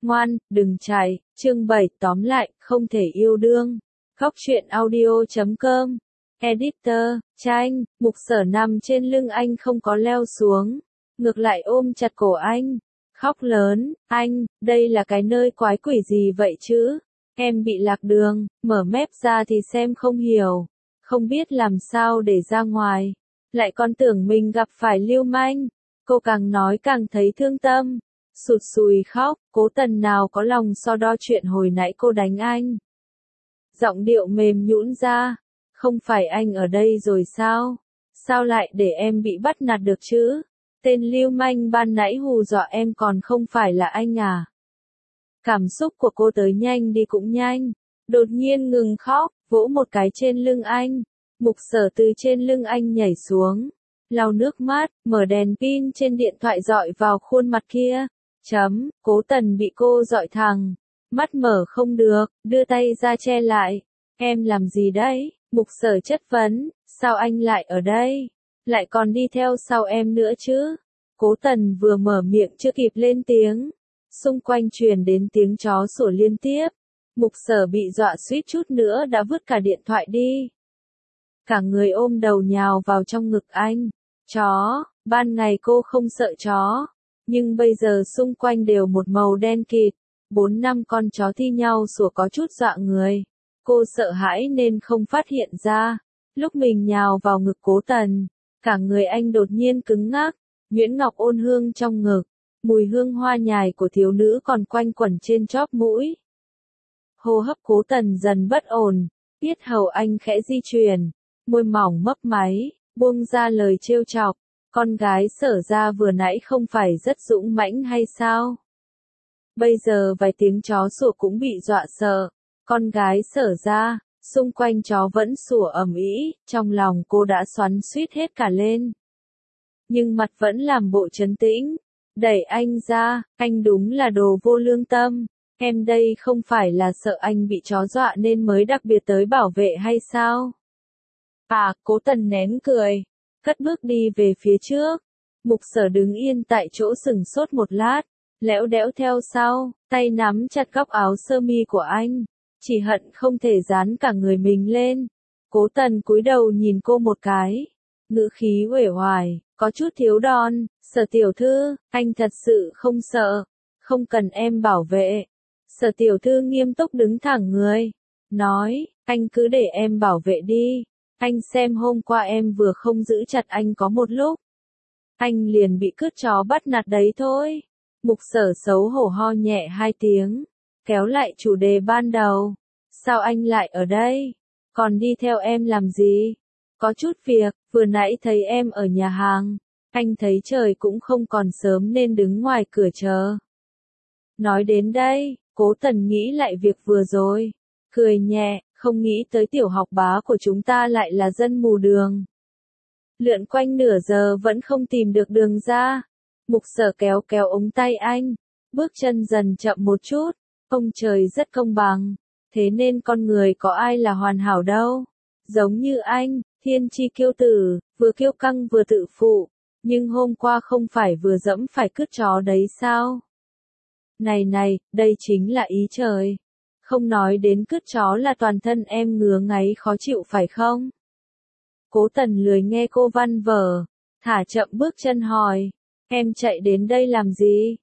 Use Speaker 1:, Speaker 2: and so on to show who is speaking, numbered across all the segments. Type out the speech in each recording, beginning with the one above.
Speaker 1: Ngoan, đừng chạy. Chương 7 tóm lại, không thể yêu đương. Góc truyện audio.com. Editor, Tranh, Mục Sở nằm trên lưng anh không có leo xuống. Ngược lại ôm chặt cổ anh. Khóc lớn, anh, đây là cái nơi quái quỷ gì vậy chứ? Em bị lạc đường, mở mép ra thì xem không hiểu. Không biết làm sao để ra ngoài. Lại còn tưởng mình gặp phải lưu manh. Cô càng nói càng thấy thương tâm. Sụt sùi khóc, Cố Tần nào có lòng so đo chuyện hồi nãy cô đánh anh. Giọng điệu mềm nhũn ra. Không phải anh ở đây rồi sao? Sao lại để em bị bắt nạt được chứ? Tên lưu manh ban nãy hù dọa em còn không phải là anh à? Cảm xúc của cô tới nhanh đi cũng nhanh. Đột nhiên ngừng khóc, vỗ một cái trên lưng anh. Mục Sở từ trên lưng anh nhảy xuống. Lau nước mắt, mở đèn pin trên điện thoại dọi vào khuôn mặt kia. Cố Tần bị cô dọi thẳng. Mắt mở không được, đưa tay ra che lại. Em làm gì đấy? Mục Sở chất vấn, sao anh lại ở đây? Lại còn đi theo sau em nữa chứ? Cố Tần vừa mở miệng chưa kịp lên tiếng. Xung quanh truyền đến tiếng chó sủa liên tiếp. Mục Sở bị dọa suýt chút nữa đã vứt cả điện thoại đi. Cả người ôm đầu nhào vào trong ngực anh. Chó, ban ngày cô không sợ chó. Nhưng bây giờ xung quanh đều một màu đen kịt. 4-5 con chó thi nhau sủa có chút dọa người. Cô sợ hãi nên không phát hiện ra. Lúc mình nhào vào ngực Cố Tần, cả người anh đột nhiên cứng ngắc. Nhuyễn Ngọc ôn hương trong ngực. Mùi hương hoa nhài của thiếu nữ còn quanh quẩn trên chóp mũi. Hô hấp Cố Tần dần bất ổn. Yết hầu anh khẽ di chuyển. Môi mỏng mấp máy, buông ra lời trêu chọc. Con gái Sở ra vừa nãy không phải rất dũng mãnh hay sao? Bây giờ vài tiếng chó sủa cũng bị dọa sợ. Con gái Sở ra, xung quanh chó vẫn sủa ầm ĩ, trong lòng cô đã xoắn xuýt hết cả lên. Nhưng mặt vẫn làm bộ trấn tĩnh. Đẩy anh ra, anh đúng là đồ vô lương tâm. Em đây không phải là sợ anh bị chó dọa nên mới đặc biệt tới bảo vệ hay sao? À, Cố Tần nén cười. Cất bước đi về phía trước. Mục Sở đứng yên tại chỗ sừng sốt một lát. Lẽo đẽo theo sau, tay nắm chặt góc áo sơ mi của anh. Chỉ hận không thể dán cả người mình lên. Cố Tần cúi đầu nhìn cô một cái. Ngữ khí uể oải, có chút thiếu đòn. Sở tiểu thư, anh thật sự không sợ. Không cần em bảo vệ. Sở tiểu thư nghiêm túc đứng thẳng người. Nói, anh cứ để em bảo vệ đi. Anh xem hôm qua em vừa không giữ chặt anh có một lúc. Anh liền bị cướp chó bắt nạt đấy thôi. Mục Sở xấu hổ ho nhẹ 2 tiếng. Kéo lại chủ đề ban đầu. Sao anh lại ở đây? Còn đi theo em làm gì? Có chút việc, vừa nãy thấy em ở nhà hàng. Anh thấy trời cũng không còn sớm nên đứng ngoài cửa chờ. Nói đến đây, Cố Tần nghĩ lại việc vừa rồi. Cười nhẹ, không nghĩ tới tiểu học bá của chúng ta lại là dân mù đường. Lượn quanh nửa giờ vẫn không tìm được đường ra. Mục Sở kéo kéo ống tay anh. Bước chân dần chậm một chút. Ông trời rất công bằng. Thế nên con người có ai là hoàn hảo đâu. Giống như anh, thiên chi kiêu tử, vừa kiêu căng vừa tự phụ. Nhưng hôm qua không phải vừa dẫm phải cướp chó đấy sao? Này, đây chính là ý trời. Không nói đến cướp chó là toàn thân em ngứa ngáy khó chịu phải không? Cố Tần lười nghe cô văn vở. Thả chậm bước chân hỏi. Em chạy đến đây làm gì?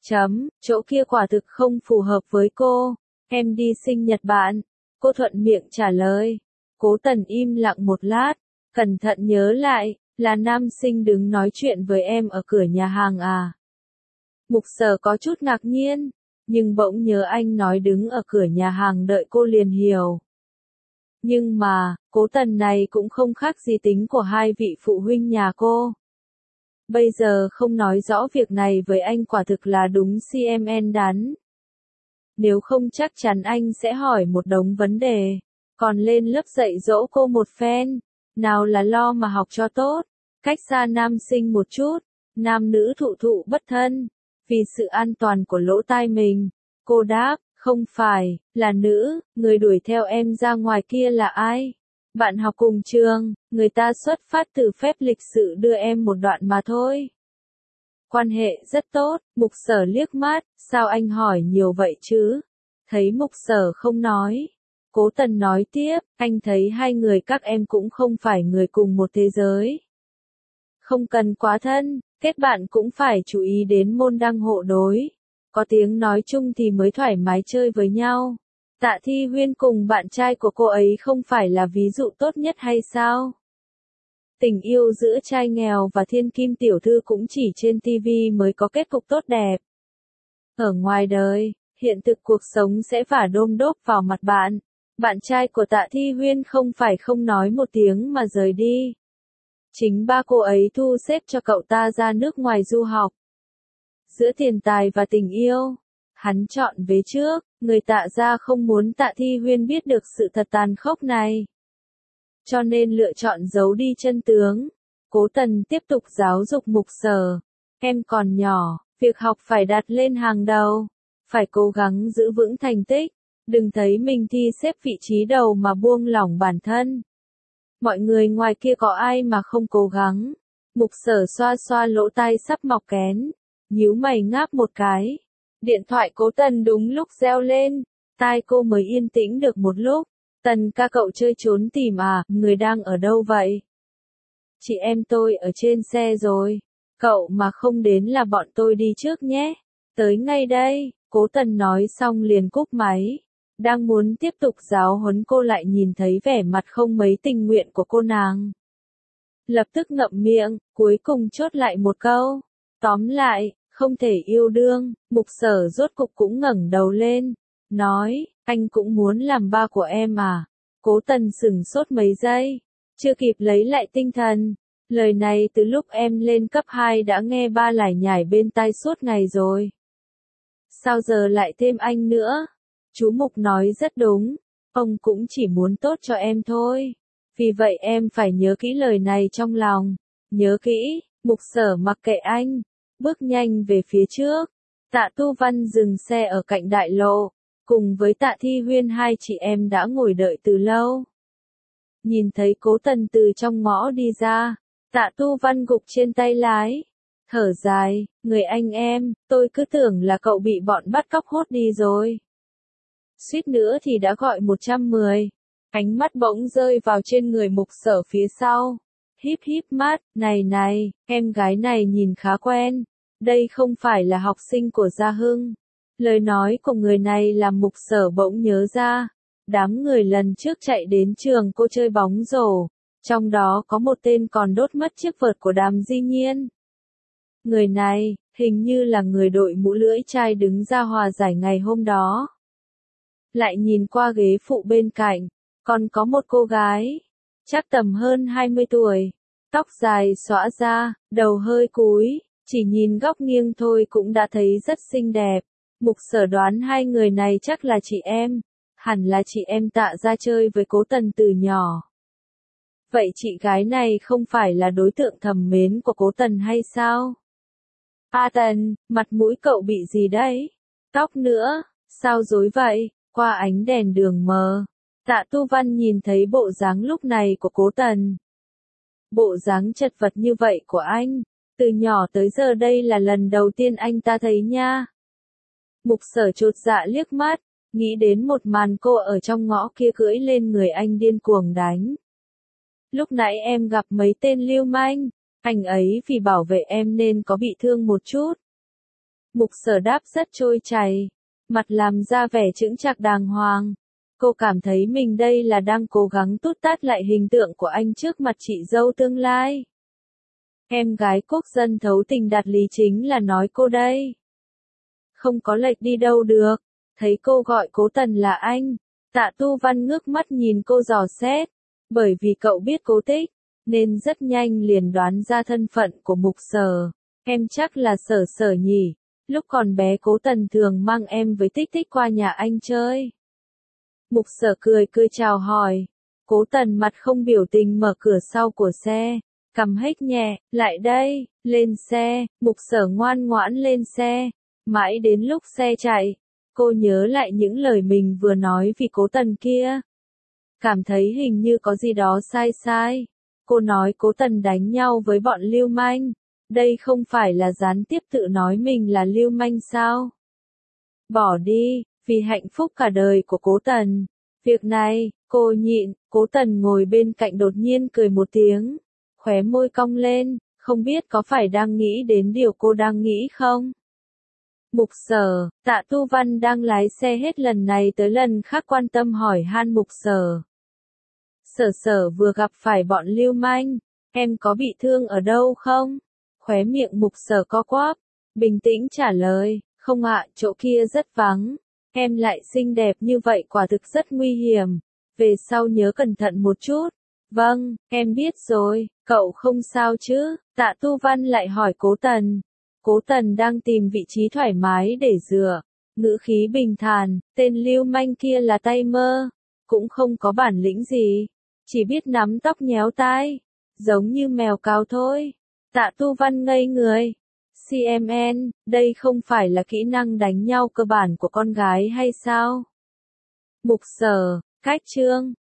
Speaker 1: Chỗ kia quả thực không phù hợp với cô. Em đi sinh nhật bạn. Cô thuận miệng trả lời. Cố Tần im lặng một lát. Cẩn thận nhớ lại, là nam sinh đứng nói chuyện với em ở cửa nhà hàng à? Mục Sở có chút ngạc nhiên. Nhưng bỗng nhớ anh nói đứng ở cửa nhà hàng đợi cô liền hiểu. Nhưng mà, Cố Tần này cũng không khác gì tính của hai vị phụ huynh nhà cô. Bây giờ không nói rõ việc này với anh quả thực là đúng CMN đắn. Nếu không chắc chắn anh sẽ hỏi một đống vấn đề. Còn lên lớp dạy dỗ cô một phen. Nào là lo mà học cho tốt. Cách xa nam sinh một chút. Nam nữ thụ thụ bất thân. Vì sự an toàn của lỗ tai mình. Cô đáp, không phải, là nữ, người đuổi theo em ra ngoài kia là ai? Bạn học cùng trường, người ta xuất phát từ phép lịch sự đưa em một đoạn mà thôi. Quan hệ rất tốt, Mục Sở liếc mắt, sao anh hỏi nhiều vậy chứ? Thấy Mục Sở không nói. Cố Tần nói tiếp, anh thấy hai người các em cũng không phải người cùng một thế giới. Không cần quá thân, kết bạn cũng phải chú ý đến môn đăng hộ đối. Có tiếng nói chung thì mới thoải mái chơi với nhau. Tạ Thi Huyên cùng bạn trai của cô ấy không phải là ví dụ tốt nhất hay sao? Tình yêu giữa trai nghèo và thiên kim tiểu thư cũng chỉ trên TV mới có kết cục tốt đẹp. Ở ngoài đời, hiện thực cuộc sống sẽ vả đôm đốp vào mặt bạn. Bạn trai của Tạ Thi Huyên không phải không nói một tiếng mà rời đi. Chính ba cô ấy thu xếp cho cậu ta ra nước ngoài du học. Giữa tiền tài và tình yêu, hắn chọn về trước, người Tạ gia không muốn Tạ Thi Huyên biết được sự thật tàn khốc này. Cho nên lựa chọn giấu đi chân tướng. Cố Tần tiếp tục giáo dục Mục Sở. Em còn nhỏ, việc học phải đặt lên hàng đầu. Phải cố gắng giữ vững thành tích. Đừng thấy mình thi xếp vị trí đầu mà buông lỏng bản thân. Mọi người ngoài kia có ai mà không cố gắng. Mục Sở xoa xoa lỗ tai sắp mọc kén. Nhíu mày ngáp một cái. Điện thoại Cố Tần đúng lúc reo lên. Tai cô mới yên tĩnh được một lúc. Tần ca cậu chơi trốn tìm à, người đang ở đâu vậy? Chị em tôi ở trên xe rồi. Cậu mà không đến là bọn tôi đi trước nhé. Tới ngay đây, Cố Tần nói xong liền cúp máy. Đang muốn tiếp tục giáo huấn cô lại nhìn thấy vẻ mặt không mấy tình nguyện của cô nàng. Lập tức ngậm miệng, cuối cùng chốt lại một câu. Tóm lại, không thể yêu đương, Mục Sở rốt cục cũng ngẩng đầu lên. Nói, anh cũng muốn làm ba của em à? Cố Tần sửng sốt mấy giây. Chưa kịp lấy lại tinh thần. Lời này từ lúc em lên cấp 2 đã nghe ba lải nhải bên tai suốt ngày rồi. Sao giờ lại thêm anh nữa? Chú Mục nói rất đúng. Ông cũng chỉ muốn tốt cho em thôi. Vì vậy em phải nhớ kỹ lời này trong lòng. Nhớ kỹ, Mục Sở mặc kệ anh. Bước nhanh về phía trước. Tạ Tu Văn dừng xe ở cạnh đại lộ. Cùng với Tạ Thi Huyên hai chị em đã ngồi đợi từ lâu. Nhìn thấy Cố Tần từ trong ngõ đi ra. Tạ Tu Văn gục trên tay lái. Thở dài, người anh em, tôi cứ tưởng là cậu bị bọn bắt cóc hốt đi rồi. Suýt nữa thì đã gọi 110. Ánh mắt bỗng rơi vào trên người Mục Sở phía sau. Híp híp mắt, này, em gái này nhìn khá quen. Đây không phải là học sinh của Gia Hưng. Lời nói của người này làm Mục Sở bỗng nhớ ra. Đám người lần trước chạy đến trường cô chơi bóng rổ. Trong đó có một tên còn đốt mất chiếc vợt của Đàm Di Nhiên. Người này, hình như là người đội mũ lưỡi chai đứng ra hòa giải ngày hôm đó. Lại nhìn qua ghế phụ bên cạnh, còn có một cô gái, chắc tầm hơn 20 tuổi, tóc dài xõa ra, đầu hơi cúi, chỉ nhìn góc nghiêng thôi cũng đã thấy rất xinh đẹp. Mục Sở đoán hai người này chắc là chị em, hẳn là chị em Tạ ra chơi với Cố Tần từ nhỏ. Vậy chị gái này không phải là đối tượng thầm mến của Cố Tần hay sao? A Tần, mặt mũi cậu bị gì đấy? Tóc nữa, sao rối vậy? Qua ánh đèn đường mờ, Tạ Tu Văn nhìn thấy bộ dáng lúc này của Cố Tần. Bộ dáng chật vật như vậy của anh, từ nhỏ tới giờ đây là lần đầu tiên anh ta thấy nha. Mục Sở chột dạ liếc mắt, nghĩ đến một màn cô ở trong ngõ kia cưỡi lên người anh điên cuồng đánh. Lúc nãy em gặp mấy tên lưu manh, anh ấy vì bảo vệ em nên có bị thương một chút. Mục Sở đáp rất trôi chảy, mặt làm ra vẻ chững chạc đàng hoàng. Cô cảm thấy mình đây là đang cố gắng tút tát lại hình tượng của anh trước mặt chị dâu tương lai. Em gái quốc dân thấu tình đạt lý chính là nói cô đây. Không có lệch đi đâu được. Thấy cô gọi Cố Tần là anh, Tạ Tu Văn ngước mắt nhìn cô dò xét. Bởi vì cậu biết Cố Tích, nên rất nhanh liền đoán ra thân phận của Mục Sở. Em chắc là Sở Sở nhỉ. Lúc còn bé Cố Tần thường mang em với Tích Tích qua nhà anh chơi. Mục Sở cười chào hỏi. Cố Tần mặt không biểu tình mở cửa sau của xe. Cầm hếch nhẹ, lại đây, lên xe. Mục Sở ngoan ngoãn lên xe. Mãi đến lúc xe chạy, cô nhớ lại những lời mình vừa nói vì Cố Tần kia. Cảm thấy hình như có gì đó sai. Cô nói Cố Tần đánh nhau với bọn lưu manh. Đây không phải là gián tiếp tự nói mình là lưu manh sao? Bỏ đi, vì hạnh phúc cả đời của Cố Tần. Việc này, cô nhịn, Cố Tần ngồi bên cạnh đột nhiên cười một tiếng, khóe môi cong lên, không biết có phải đang nghĩ đến điều cô đang nghĩ không? Mục Sở, Tạ Tu Văn đang lái xe hết lần này tới lần khác quan tâm hỏi han Mục Sở. Sở vừa gặp phải bọn lưu manh, em có bị thương ở đâu không? Khóe miệng Mục Sở co quắp, bình tĩnh trả lời, không ạ, chỗ kia rất vắng. Em lại xinh đẹp như vậy quả thực rất nguy hiểm. Về sau nhớ cẩn thận một chút. Vâng, em biết rồi, cậu không sao chứ? Tạ Tu Văn lại hỏi Cố Tần. Cố Tần đang tìm vị trí thoải mái để dựa. Ngữ khí bình thản, tên lưu manh kia là tay mơ. Cũng không có bản lĩnh gì. Chỉ biết nắm tóc nhéo tai. Giống như mèo cáo thôi. Tạ Tu Văn ngây người. CMN, đây không phải là kỹ năng đánh nhau cơ bản của con gái hay sao? Mục Sở, cách chương.